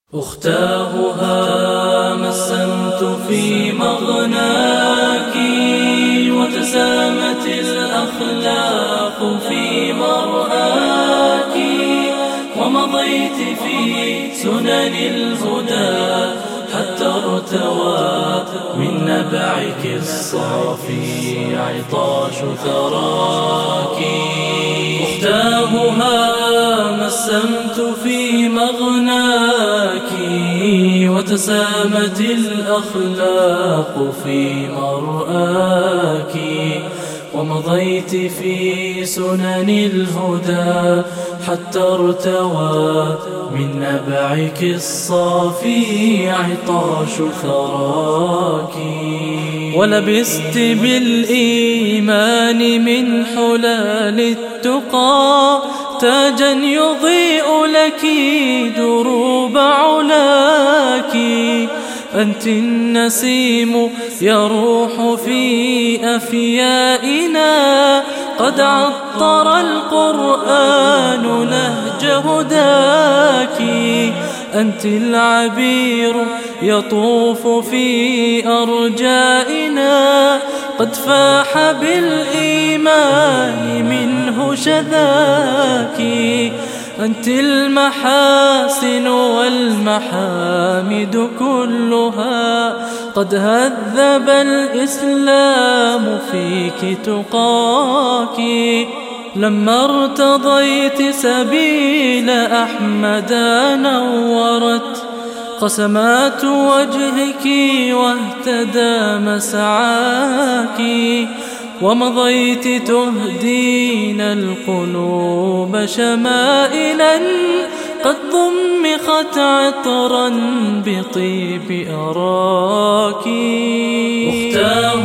أختاه مسمت في مغناك وتسامت الأخلاق في مرآك ومضيت في سنن الهدى حتى ارتوى من نبعك الصافي عطاش ثراك. أختاه مسمت في مغناك وتسامت الأخلاق في مرآك ومضيت في سنن الهدى حتى ارتوى من نبعك الصافي عطاش ثراك. ولبست بالإيمان من حلال التقى تاجا يضيء لك دروب علاك. أنت النسيم يروح في أفيائنا قد عطر القرآن نهج هداك. أنت العبير يطوف في أرجائنا قد فاح بالإيمان منه شذاك. أنت المحاسن والمحامد كلها قد هذب الإسلام فيك تقاك. لما ارتضيت سبيل أحمد نورت قسمات وجهك واهتدى مسعاك. ومضيت تهدين القلوب شمائلا قد ضمخت عطرا بطيب أراك. أختاه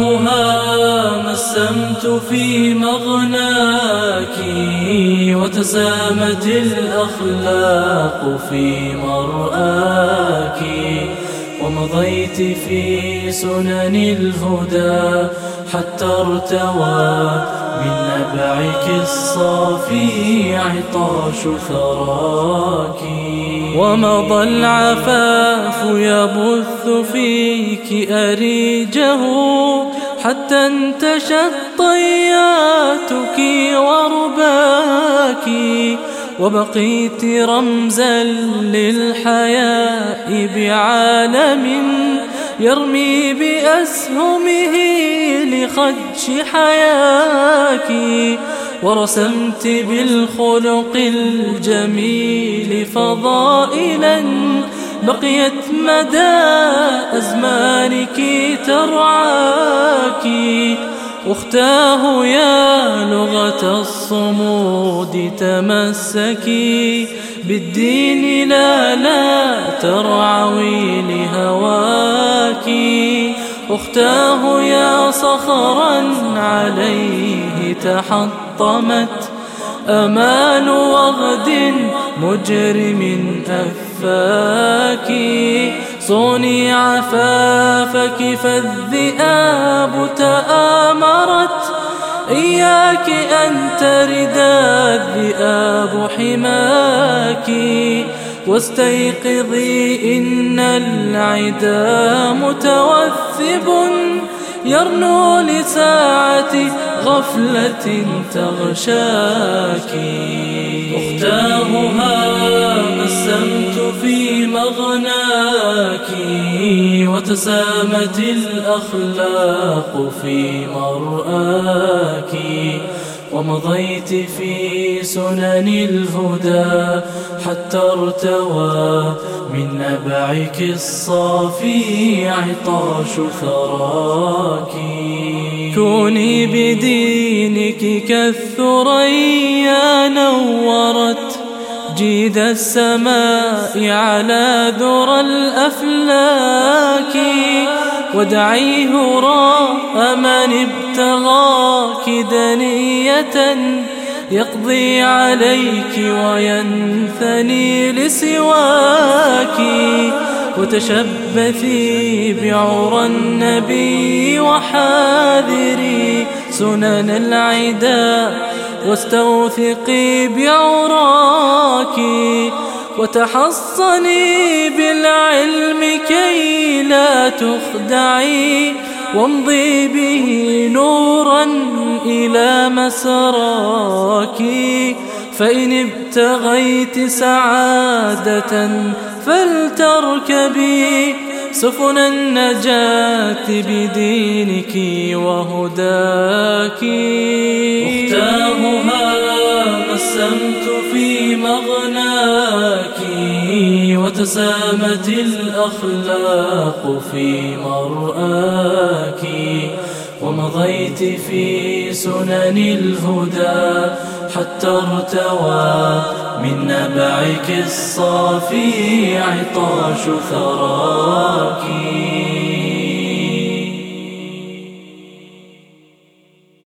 مسمت في مغناك وتسامت الأخلاق في مرآك ومضيت في سنن الهدى حتى ارتوى من نبعك الصافي عطاش ثراك. ومضى العفاف يبث فيك أريجه حتى انتشت طياتك ورباك. وبقيت رمزا للحياء بعالم يرمي بأسهمه لخدش حياك. ورسمت بالخلق الجميل فضائلا بقيت مدى أزمانك ترعاك. أختاه يا لغة الصمود تمسكي بالدين لا ترعوي لهواك. أختاه يا صخرا عليه تحطمت أمال وغد مجرم أفاك. صوني عفافك فالذئاب تآمرت إياك أن تردا الذئاب حماك. واستيقظي إن العدا متوثب يرنو لساعة غفلة تغشاك. أختاه مسمت في مغناك وتسامت الأخلاق في مرآك ومضيت في سنن الهدى حتى ارتوى من نبعك الصافي عطاش ثراك. كوني بدينك كالثريا نورت جيد السماء على ذرى الأفلاك. ودعي هراء من ابتغاك دنية يقضي عليك وينثني لسواك. وتشبثي بعرى النبي وحاذري سنن العدا واستوثقي بعراك وتحصني بالعلم كي لا تخدعي، وامضي به نورا إلى مسراك. فإن ابتغيت سعادة فلتركبي سفن النجاة بدينك وهداك. أختامها قسمت في مغناك، وتسامت الأخلاق في مرآك، ومضيت في سنن الهدى حتى ارتوى من نبعك الصافي عطاش ثراك.